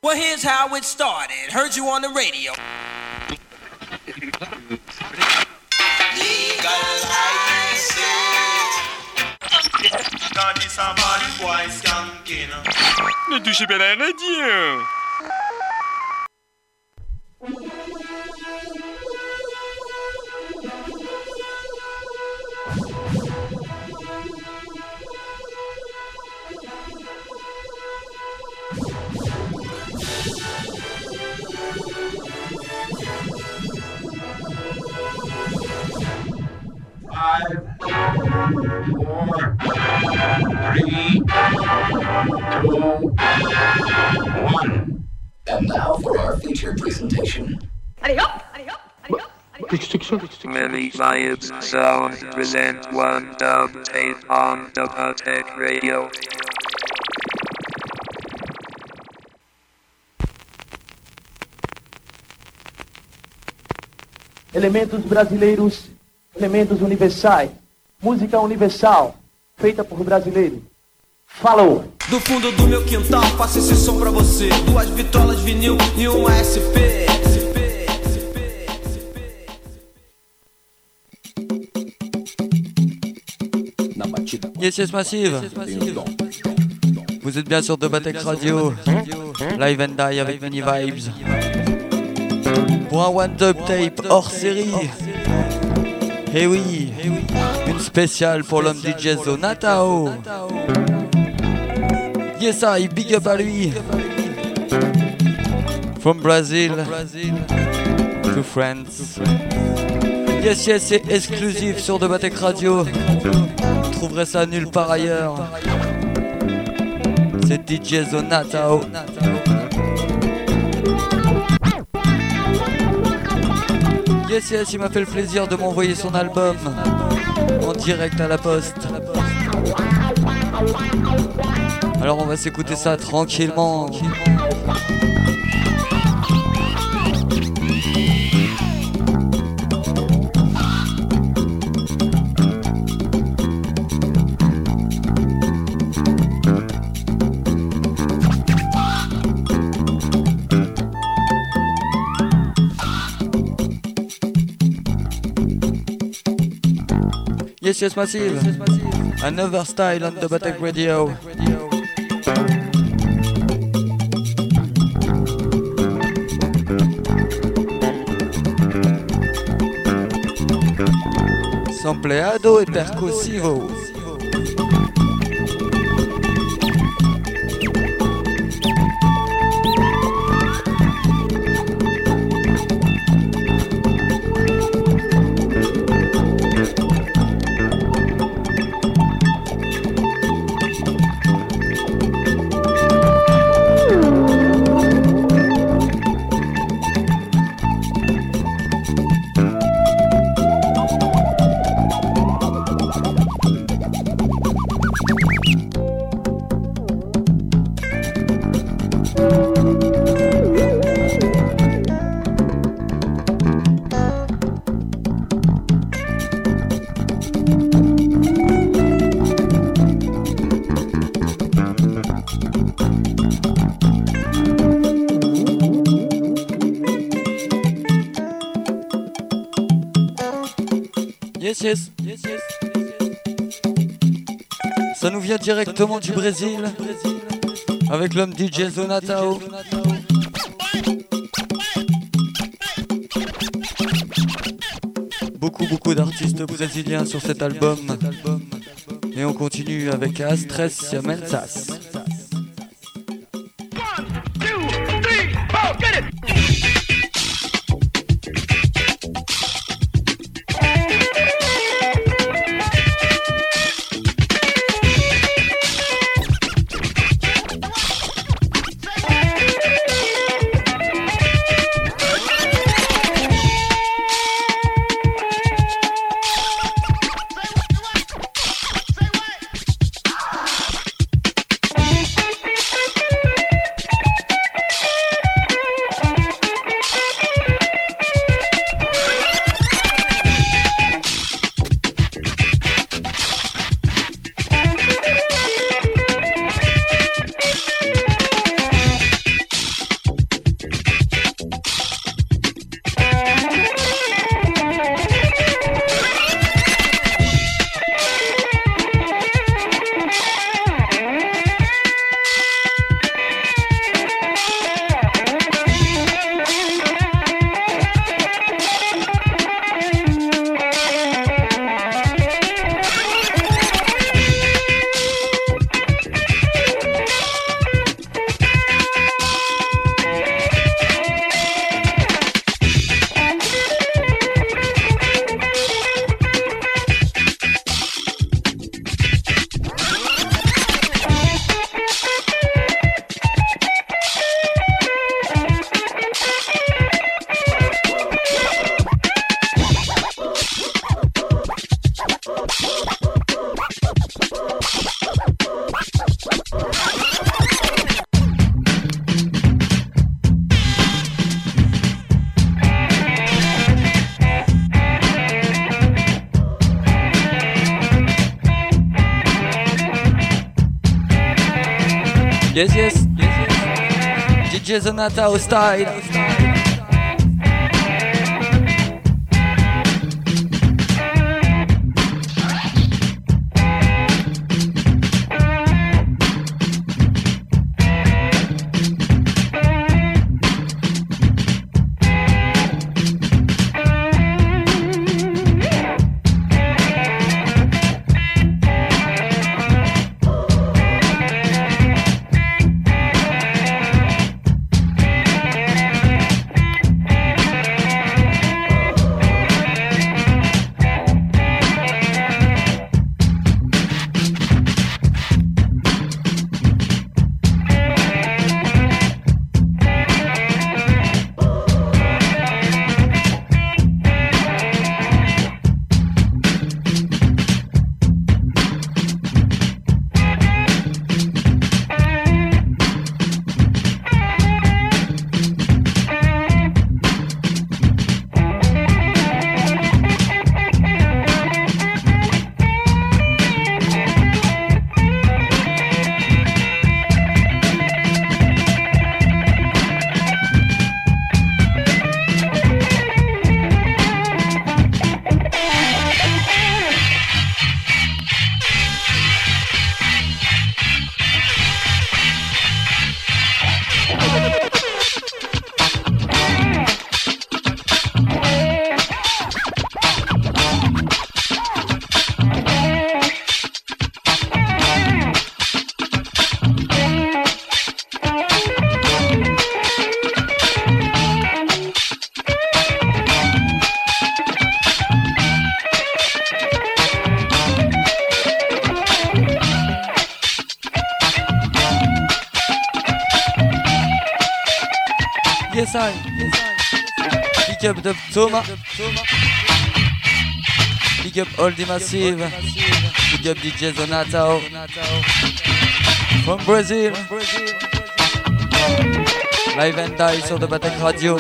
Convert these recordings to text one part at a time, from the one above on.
Well, here's how it started. Heard you on the radio. Legalize it. Cause this a bad boy skanking. Ne touchez pas la radio. And now for our feature presentation. Allez hop, allez hop, allez hop, allez hop. Many Vibes Sound present one dub tape on Dubtech Radio. Elementos brasileiros, elementos universais. Música universal, feita por brasileiro. Falou! Do fundo do meu quintal, faço esse som pra você. 2 vitrolas vinil e uma SP. Yes, Massive. Vous êtes bien sur Dubtech Radio. Live and Die avec Many Vibes. Pour un One Dub Tape hors série. Eh oui, une spéciale pour l'homme DJ Zonatao. Yes, I big up à lui. From Brazil to France. Yes, c'est exclusif sur Dubtech Radio. Vous trouverez ça nulle part ailleurs. C'est DJ Zonatao. Yes, il m'a fait le plaisir de m'envoyer son album en direct à la poste. Alors on va s'écouter ça tranquillement. Yes, Massive. Another style on Dubtech Radio. Sampleado e percussivo. Yes. Ça nous vient directement du Brésil avec l'homme DJ Zonatao. Beaucoup d'artistes brésiliens sur cet album. Et on continue avec Astres Mensas. Yes, yes, yes, yes. DJ Zonata style. Yes, I. Big up the Thomas. Big up all the massive. Big up DJ Zonata from Brazil. Live and die sur de Batek Radio.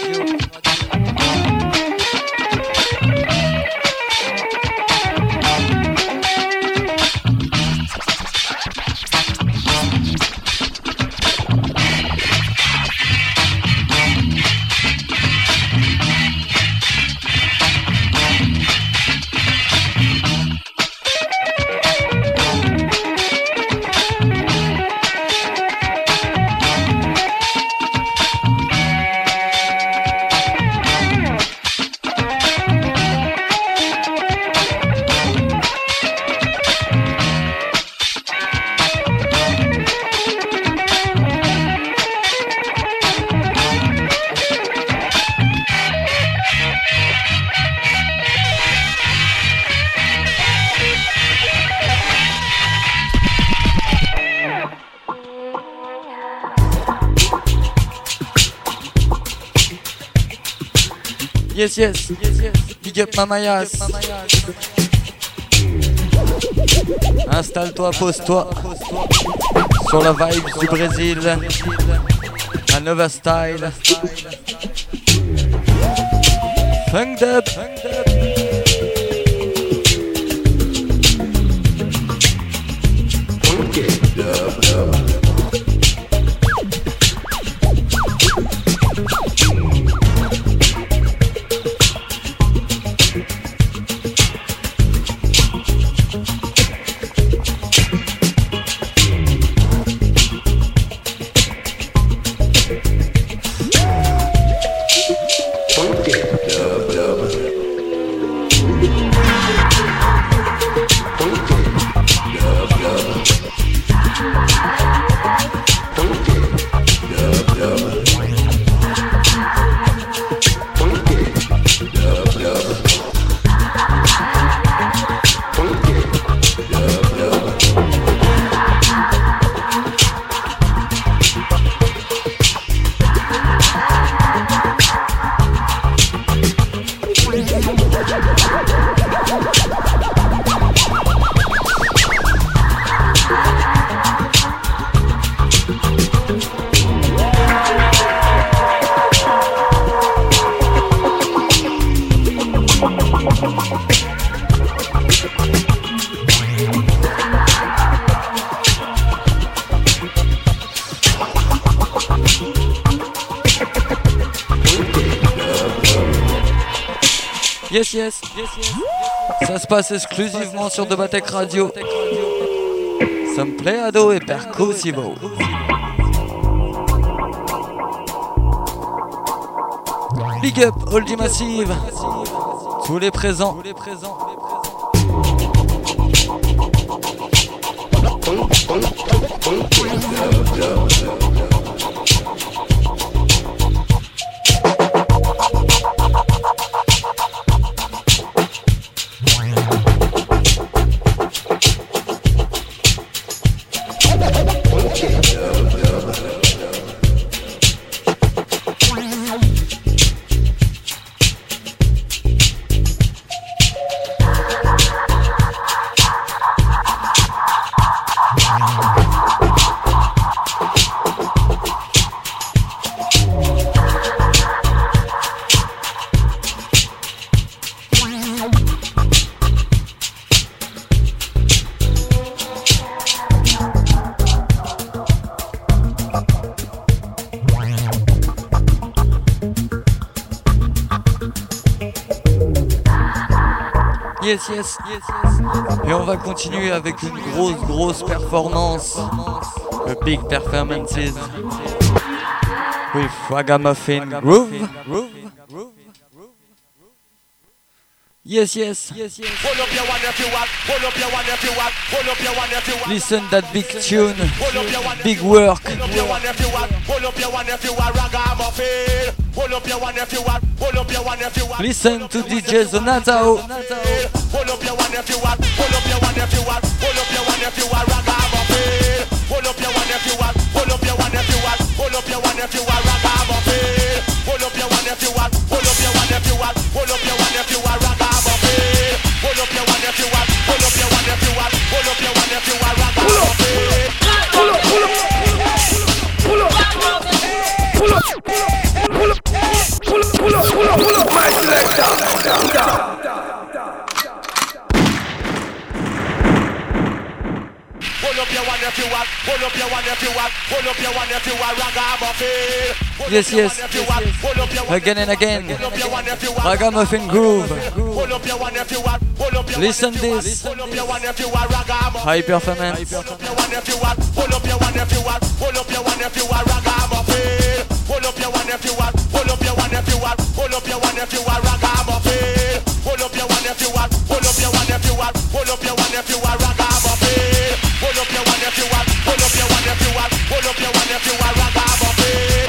Yes, yes, yes, yes. Big up Mamayas. Installe-toi, pose-toi. Sur la vibe du Brésil. Un Nova Style. Funk dub. Yes, yes. Ça se passe exclusivement sur Dobatech Radio. Sampleado et Percussivo. Big up, Oldie Massive. Tous les présents. Yes. Et on va continuer avec une grosse performance. A big performances. With Ragamuffin Groove. Yes. Pull up your one if you want. Pull up your one if you want. Pull up your one if you want. Listen that big tune. Pull up your one. Big work. Pull up your one if you want. Pull up your one if you want. Ragamuffin. Pull up your one if you want. Pull up your one if you want. Listen to DJ Zonatao. Pull up your one if you want. Pull up your one if you want. Pull up your one if you want. Ragamuffin. Pull up your one if you want. Pull up your one if you want. Pull up your one if you want. Ragamuffin. Pull up your one if you want. Pull up your one if you want. Pull up your one if you want. Ragamuffin. Pull up your one if you want. Pull up your one if you want. Pull up your one if you want. Ragamuffin. Pull up. Pull up. Pull up. Pull up. Pull up. Pull up. Pull up. My selector. Pull up your one if you want. Pull up your one if you want. Pull up your one if you want. Ragamuffin. Yes. Again and again. Ragamuffin Groove. Listen this. High performance. Pull up your one if you want. Pull up your one if you want. Pull up your one if you want. Ragamuffin. Pull up your one if you want. Pull up your one if you want. Pull up your one if you want. Ragamuffin. Pull up your one if you want. Pull up your one if you want. Pull up your one if you want. Ragamuffin. Pull up your one if you want. Pull up your one if you want. Pull up your one if you want. Ragamuffin.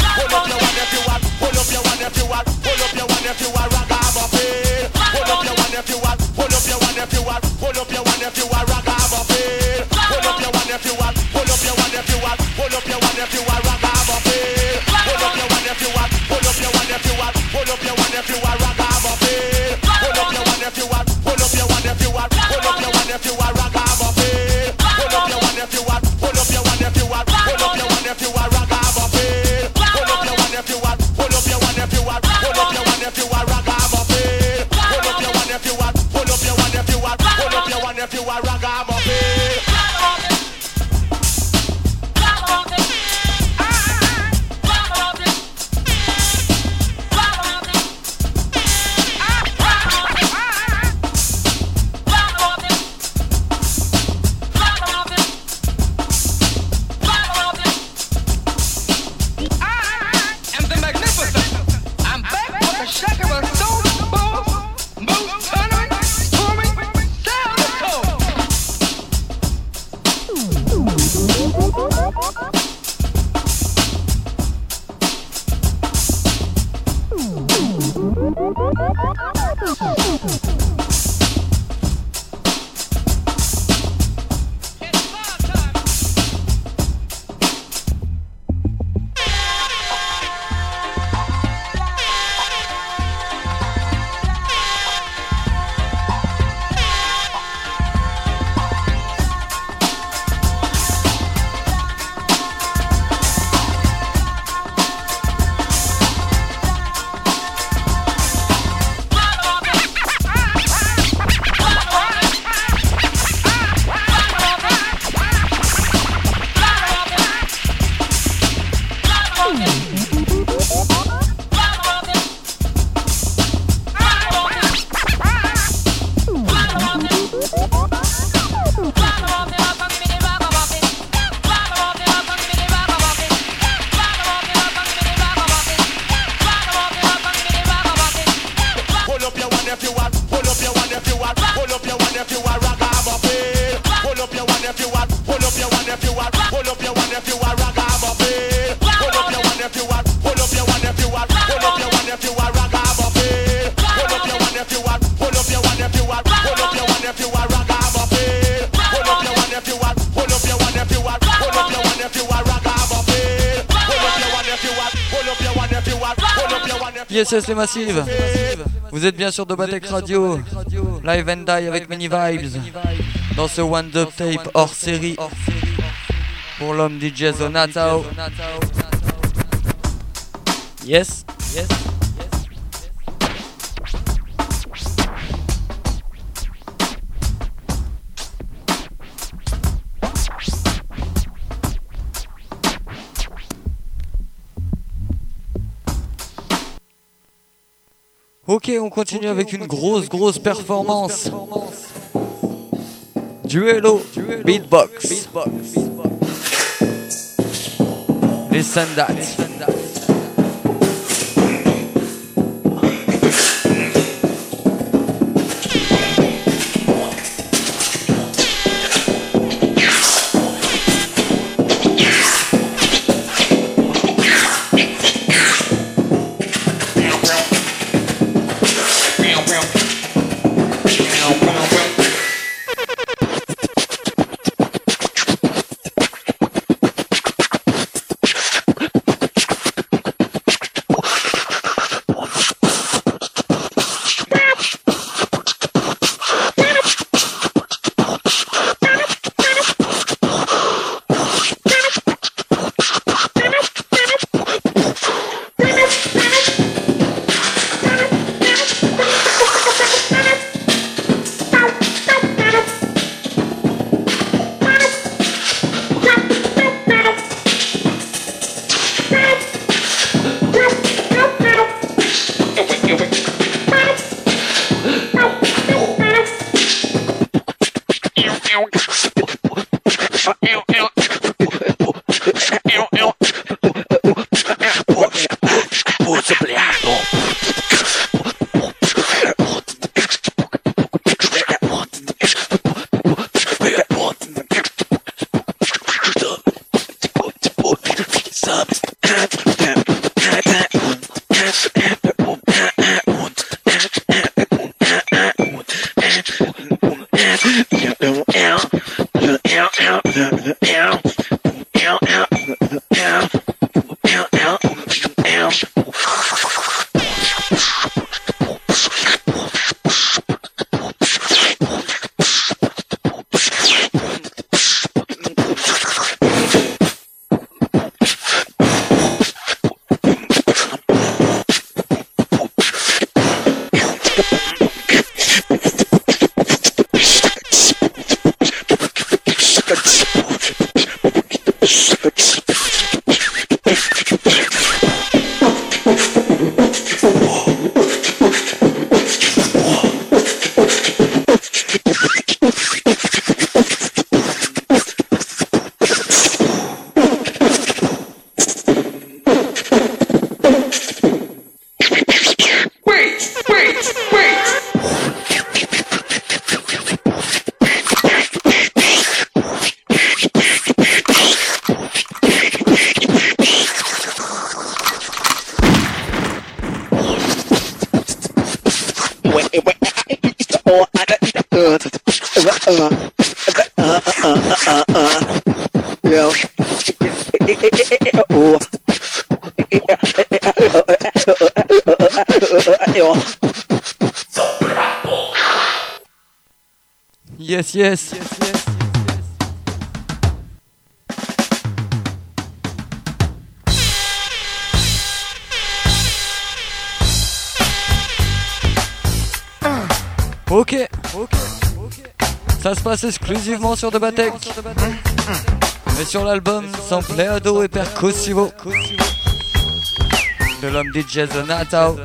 if you want. Pull up your one if you want. Pull up your one if you want. Ragamuffin. Pull up your one if you want. Pull up your one if you want. Pull up your one if you want. Ragamuffin. Pull up your one if you want. Pull up your one if you want. Pull up your one if you want. Ragamuffin. Pull up your one if you want. Pull up your one if you want. Pull up your one if you want. Ragamuffin. Pull up your one if you want. Pull up your one if you want. Pull up your one if you want. Ragamuffin. Pull up your one if you want. Pull up your one if you want. Pull up your one if you want. Ragamuffin. Pull up your one if you want. Pull up your one if you want. Pull up your one if you want. Ragamuffin. Pull up your one if you want. Pull up your one if you want. Pull up your one if you want. Ragamuffin. Yes, les massives. Vous êtes bien sur Dobatech Radio, Live and Die avec Many Vibes, dans ce One Dub Tape hors série pour l'homme DJ Zonatao. Yes. Ok, on continue avec une grosse performance. Duello, beatbox. Listen that. Yes, yes. Ok. Ça se passe exclusivement sur The Batek. Mais sur l'album Sampleado et Percussivo de l'homme DJ Zonatao.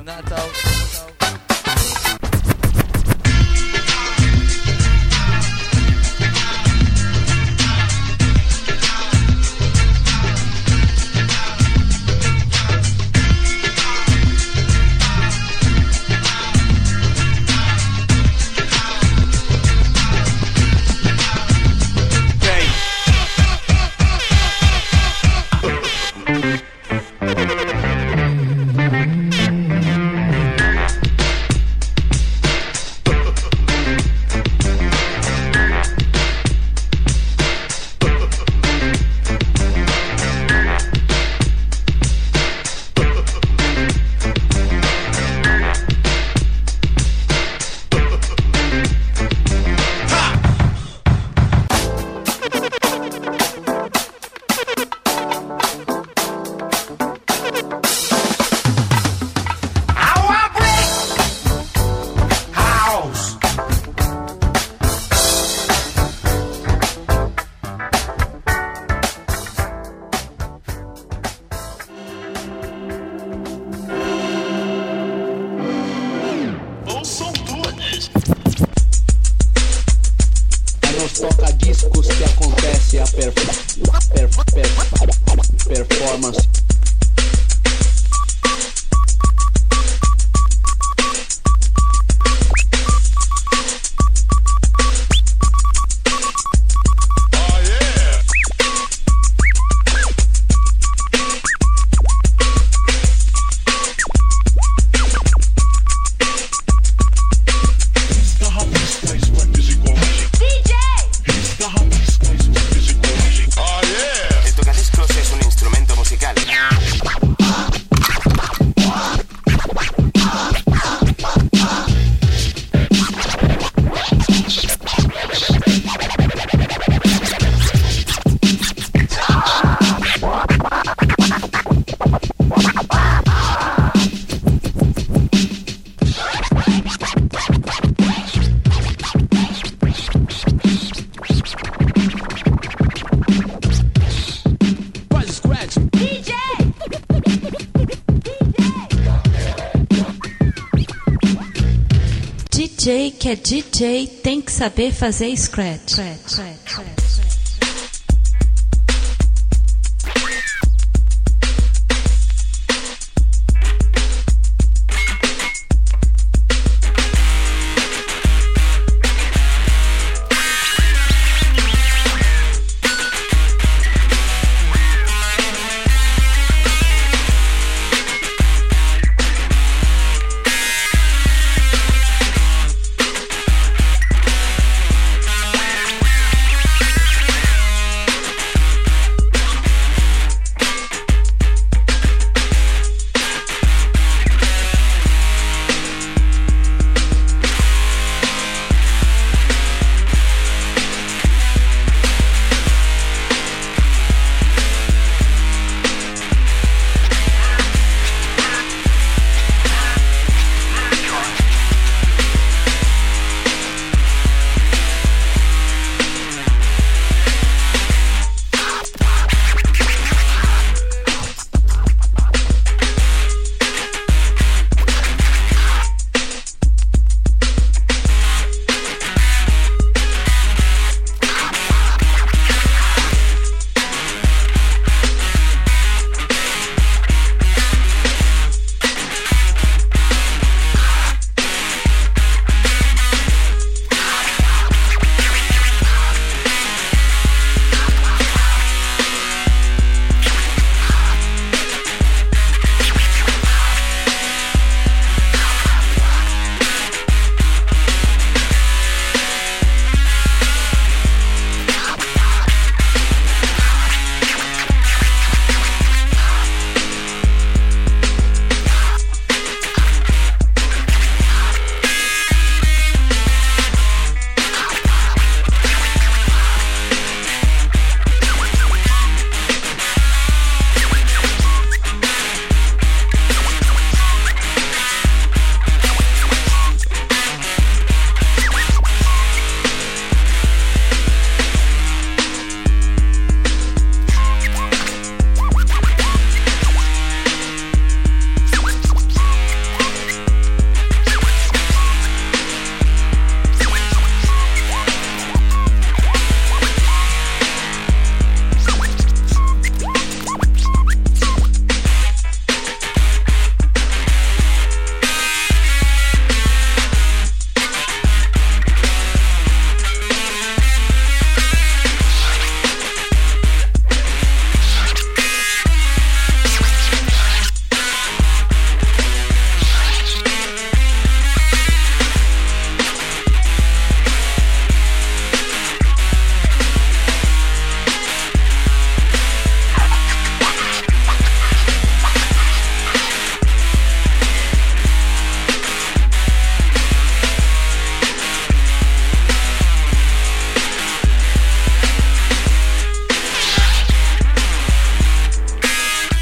toca-discos que acontece a performance. DJ que é DJ tem que saber fazer scratch.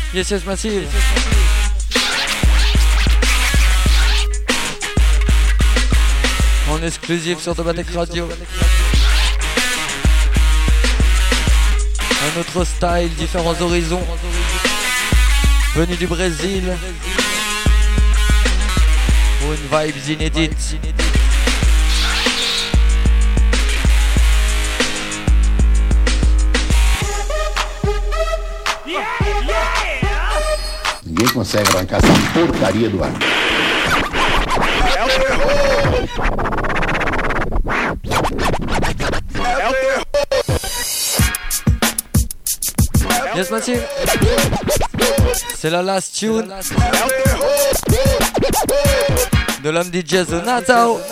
Yes, yes, Massive. En exclusif sur Dobatek Radio. Un autre style, différents horizons. Venu du Brésil. Pour une vibes inédite. Ninguém consegue arrancar essa porcaria do ar. É o terror! É o terror! Yes, Massive. C'est la last tune de l'homme DJ Zonatao.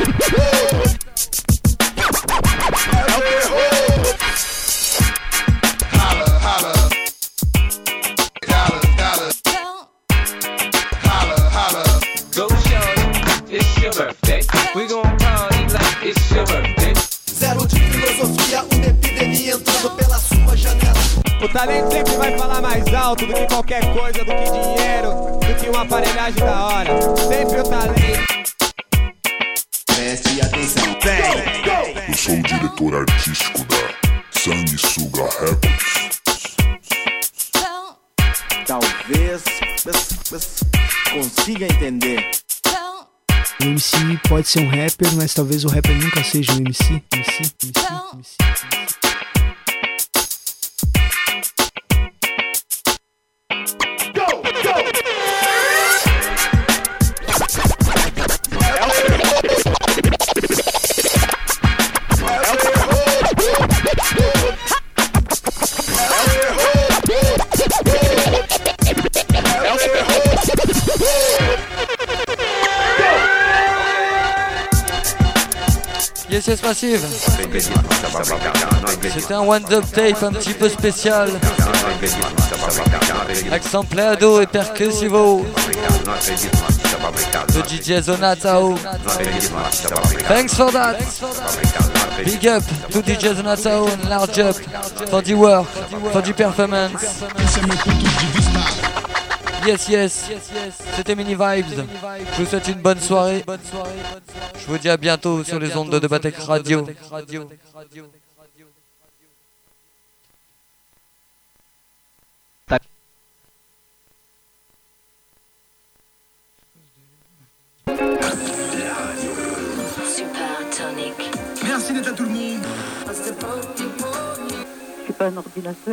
We gon' party like it's your birthday. Zero de filosofia, uma epidemia entrando pela sua janela. O talento sempre vai falar mais alto do que qualquer coisa, do que dinheiro, do que uma aparelhagem da hora. Sempre o talento. Preste atenção. Eu sou o diretor artístico da Sanguessuga Records. Talvez consiga entender. O MC pode ser um rapper, mas talvez o rapper nunca seja um MC. Yes, yes, Massive. C'était un one-dub tape un petit peu spécial. Accent pléado et percussivo de DJ Zonatao. Thanks for that. Big up to DJ Zonatao and large up for the work, for the performance. Yes, yes, c'était Mini Vibes. Je vous souhaite une bonne soirée. Je vous dis à bientôt sur les ondes de Dobatek Radio. Merci d'être à tout le monde. Je suis pas un ordinateur.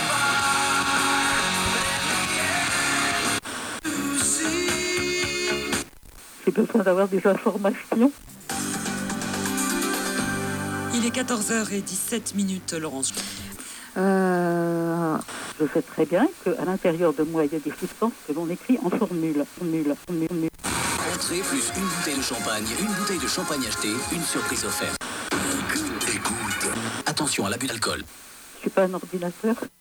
J'ai besoin d'avoir des informations. Il est 14h17, Laurence. Je sais très bien qu'à l'intérieur de moi, il y a des substances que l'on écrit en formule. Entrée plus une bouteille de champagne, une bouteille de champagne achetée, une surprise offerte. Écoute. Attention à l'abus d'alcool. Je suis pas un ordinateur.